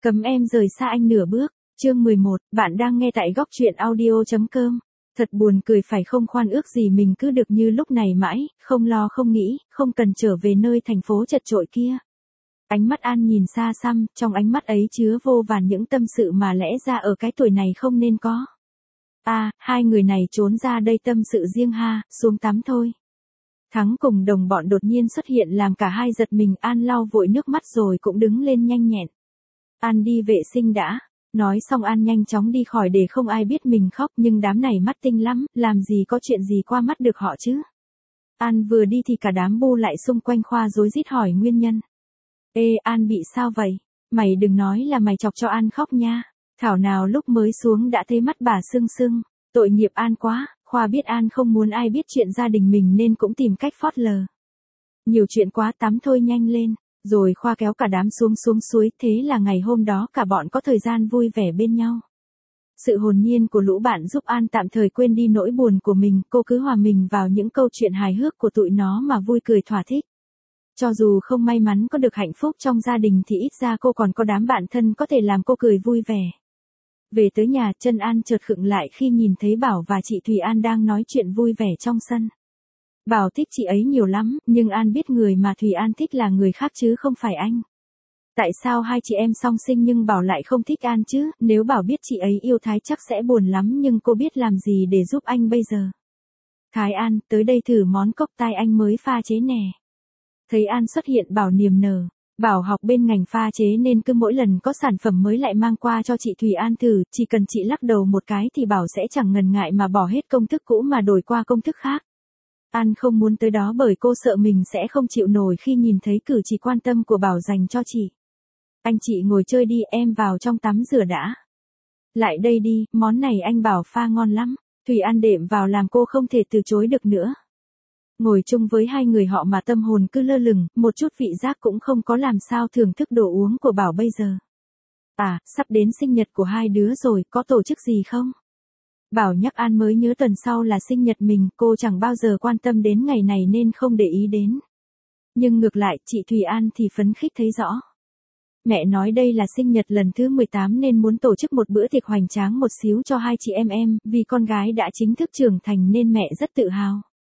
Cấm em rời xa anh nửa bước. Chương 11, bạn đang nghe tại góc truyện audio.com. Thật buồn cười phải không, khoan ước gì mình cứ được như lúc này mãi, không lo không nghĩ, không cần trở về nơi thành phố chật chội kia. Ánh mắt An nhìn xa xăm, trong ánh mắt ấy chứa vô vàn những tâm sự mà lẽ ra ở cái tuổi này không nên có. Hai người này trốn ra đây tâm sự riêng ha, xuống tắm thôi. Thắng cùng đồng bọn đột nhiên xuất hiện làm cả hai giật mình. An lau vội nước mắt rồi cũng đứng lên nhanh nhẹn. An đi vệ sinh đã. Nói xong An nhanh chóng đi khỏi để không ai biết mình khóc, nhưng đám này mắt tinh lắm, làm gì có chuyện gì qua mắt được họ chứ. An vừa đi thì cả đám bu lại xung quanh Khoa rối rít hỏi nguyên nhân. Ê An bị sao vậy? Mày đừng nói là mày chọc cho An khóc nha. Thảo nào lúc mới xuống đã thấy mắt bà sưng sưng. Tội nghiệp An quá. Khoa biết An không muốn ai biết chuyện gia đình mình nên cũng tìm cách phớt lờ. Nhiều chuyện quá, tắm thôi nhanh lên. Rồi Khoa kéo cả đám xuống suối, thế là ngày hôm đó cả bọn có thời gian vui vẻ bên nhau. Sự hồn nhiên của lũ bạn giúp An tạm thời quên đi nỗi buồn của mình, cô cứ hòa mình vào những câu chuyện hài hước của tụi nó mà vui cười thỏa thích. Cho dù không may mắn có được hạnh phúc trong gia đình thì ít ra cô còn có đám bạn thân có thể làm cô cười vui vẻ. Về tới nhà, chân An chợt khựng lại khi nhìn thấy Bảo và chị Thùy An đang nói chuyện vui vẻ trong sân. Bảo thích chị ấy nhiều lắm, nhưng An biết người mà Thùy An thích là người khác chứ không phải anh. Tại sao hai chị em song sinh nhưng Bảo lại không thích An chứ? Nếu Bảo biết chị ấy yêu Thái chắc sẽ buồn lắm, nhưng cô biết làm gì để giúp anh bây giờ. Thái An, tới đây thử món cốc tai anh mới pha chế nè. Thấy An xuất hiện Bảo niềm nở. Bảo học bên ngành pha chế nên cứ mỗi lần có sản phẩm mới lại mang qua cho chị Thùy An thử, chỉ cần chị lắc đầu một cái thì Bảo sẽ chẳng ngần ngại mà bỏ hết công thức cũ mà đổi qua công thức khác. An không muốn tới đó bởi cô sợ mình sẽ không chịu nổi khi nhìn thấy cử chỉ quan tâm của Bảo dành cho chị. Anh chị ngồi chơi đi, em vào trong tắm rửa đã. Lại đây đi, món này anh Bảo pha ngon lắm. Thùy An đệm vào làm cô không thể từ chối được nữa. Ngồi chung với hai người họ mà tâm hồn cứ lơ lửng, một chút vị giác cũng không có, làm sao thưởng thức đồ uống của Bảo bây giờ. Sắp đến sinh nhật của hai đứa rồi, có tổ chức gì không? Bảo nhắc An mới nhớ tuần sau là sinh nhật mình, cô chẳng bao giờ quan tâm đến ngày này nên không để ý đến. Nhưng ngược lại, chị Thùy An thì phấn khích thấy rõ. Mẹ nói đây là sinh nhật lần thứ 18 nên muốn tổ chức một bữa tiệc hoành tráng một xíu cho hai chị em, vì con gái đã chính thức trưởng thành nên mẹ rất tự hào.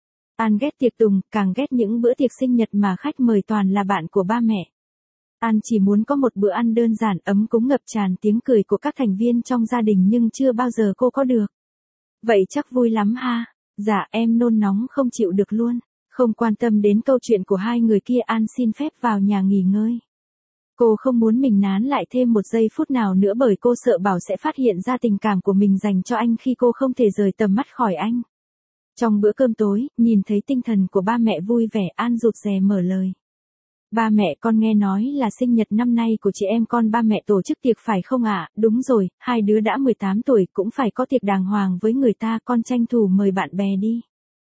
An ghét tiệc tùng, càng ghét những bữa tiệc sinh nhật mà khách mời toàn là bạn của ba mẹ. An chỉ muốn có một bữa ăn đơn giản, ấm cúng, ngập tràn tiếng cười của các thành viên trong gia đình, nhưng chưa bao giờ cô có được. Vậy chắc vui lắm ha. Dạ, em nôn nóng không chịu được luôn. Không quan tâm đến câu chuyện của hai người kia, An xin phép vào nhà nghỉ ngơi. Cô không muốn mình nán lại thêm một giây phút nào nữa bởi cô sợ Bảo sẽ phát hiện ra tình cảm của mình dành cho anh khi cô không thể rời tầm mắt khỏi anh. Trong bữa cơm tối, nhìn thấy tinh thần của ba mẹ vui vẻ, An rụt rè mở lời. Ba mẹ, con nghe nói là sinh nhật năm nay của chị em con ba mẹ tổ chức tiệc phải không ạ? Đúng rồi, hai đứa đã 18 tuổi cũng phải có tiệc đàng hoàng với người ta, con tranh thủ mời bạn bè đi.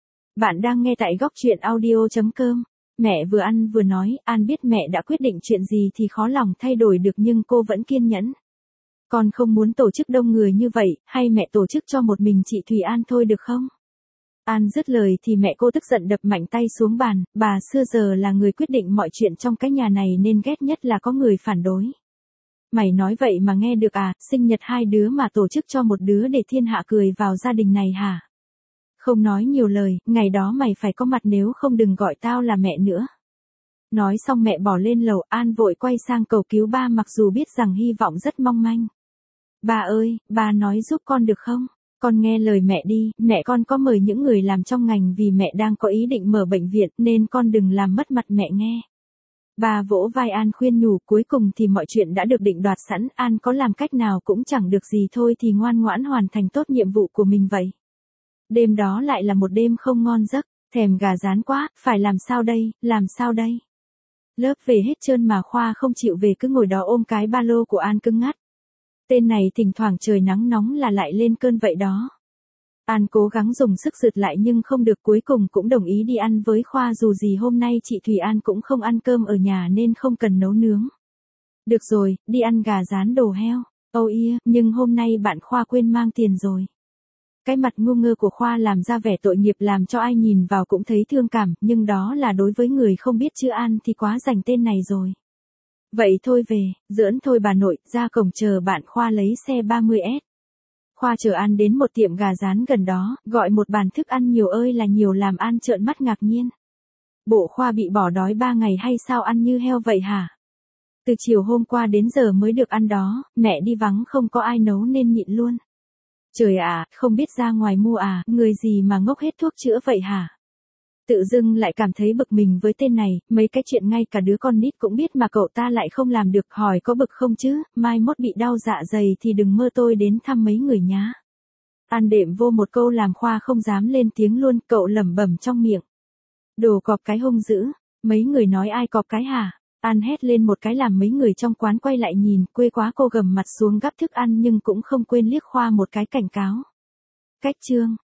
Bạn đang nghe tại góc truyện audio.com. Mẹ vừa ăn vừa nói, An biết mẹ đã quyết định chuyện gì thì khó lòng thay đổi được nhưng cô vẫn kiên nhẫn. Con không muốn tổ chức đông người như vậy, hay mẹ tổ chức cho một mình chị Thùy An thôi được không? An dứt lời thì mẹ cô tức giận đập mạnh tay xuống bàn, bà xưa giờ là người quyết định mọi chuyện trong cái nhà này nên ghét nhất là có người phản đối. Mày nói vậy mà nghe được à, sinh nhật hai đứa mà tổ chức cho một đứa để thiên hạ cười vào gia đình này hả? Không nói nhiều lời, ngày đó mày phải có mặt, nếu không đừng gọi tao là mẹ nữa. Nói xong mẹ bỏ lên lầu, An vội quay sang cầu cứu ba mặc dù biết rằng hy vọng rất mong manh. Ba ơi, ba nói giúp con được không? Con nghe lời mẹ đi, mẹ con có mời những người làm trong ngành vì mẹ đang có ý định mở bệnh viện nên con đừng làm mất mặt mẹ nghe. Ba vỗ vai An khuyên nhủ, cuối cùng thì mọi chuyện đã được định đoạt sẵn, An có làm cách nào cũng chẳng được gì, thôi thì ngoan ngoãn hoàn thành tốt nhiệm vụ của mình vậy. Đêm đó lại là một đêm không ngon giấc, thèm gà rán quá, phải làm sao đây, làm sao đây. Lớp về hết trơn mà Khoa không chịu về, cứ ngồi đó ôm cái ba lô của An cứng ngắt. Tên này thỉnh thoảng trời nắng nóng là lại lên cơn vậy đó. An cố gắng dùng sức rượt lại nhưng không được, cuối cùng cũng đồng ý đi ăn với Khoa, dù gì hôm nay chị Thùy An cũng không ăn cơm ở nhà nên không cần nấu nướng. Được rồi, đi ăn gà rán đồ heo. Nhưng hôm nay bạn Khoa quên mang tiền rồi. Cái mặt ngu ngơ của Khoa làm ra vẻ tội nghiệp làm cho ai nhìn vào cũng thấy thương cảm, nhưng đó là đối với người không biết chữ An thì quá rành tên này rồi. Vậy thôi về, giỡn thôi bà nội, ra cổng chờ bạn Khoa lấy xe 30S. Khoa chờ ăn đến một tiệm gà rán gần đó, gọi một bàn thức ăn nhiều ơi là nhiều làm An trợn mắt ngạc nhiên. Bộ Khoa bị bỏ đói 3 ngày hay sao ăn như heo vậy hả? Từ chiều hôm qua đến giờ mới được ăn đó, mẹ đi vắng không có ai nấu nên nhịn luôn. Trời ạ, không biết ra ngoài mua à, người gì mà ngốc hết thuốc chữa vậy hả? Tự dưng lại cảm thấy bực mình với tên này, mấy cái chuyện ngay cả đứa con nít cũng biết mà cậu ta lại không làm được, hỏi có bực không chứ, mai mốt bị đau dạ dày thì đừng mơ tôi đến thăm mấy người nhá. An đệm vô một câu làm Khoa không dám lên tiếng luôn, cậu lẩm bẩm trong miệng. Đồ cọp cái hung dữ, mấy người nói ai cọp cái hả? An hét lên một cái làm mấy người trong quán quay lại nhìn, quê quá, cô gầm mặt xuống gắp thức ăn nhưng cũng không quên liếc Khoa một cái cảnh cáo. Cách chương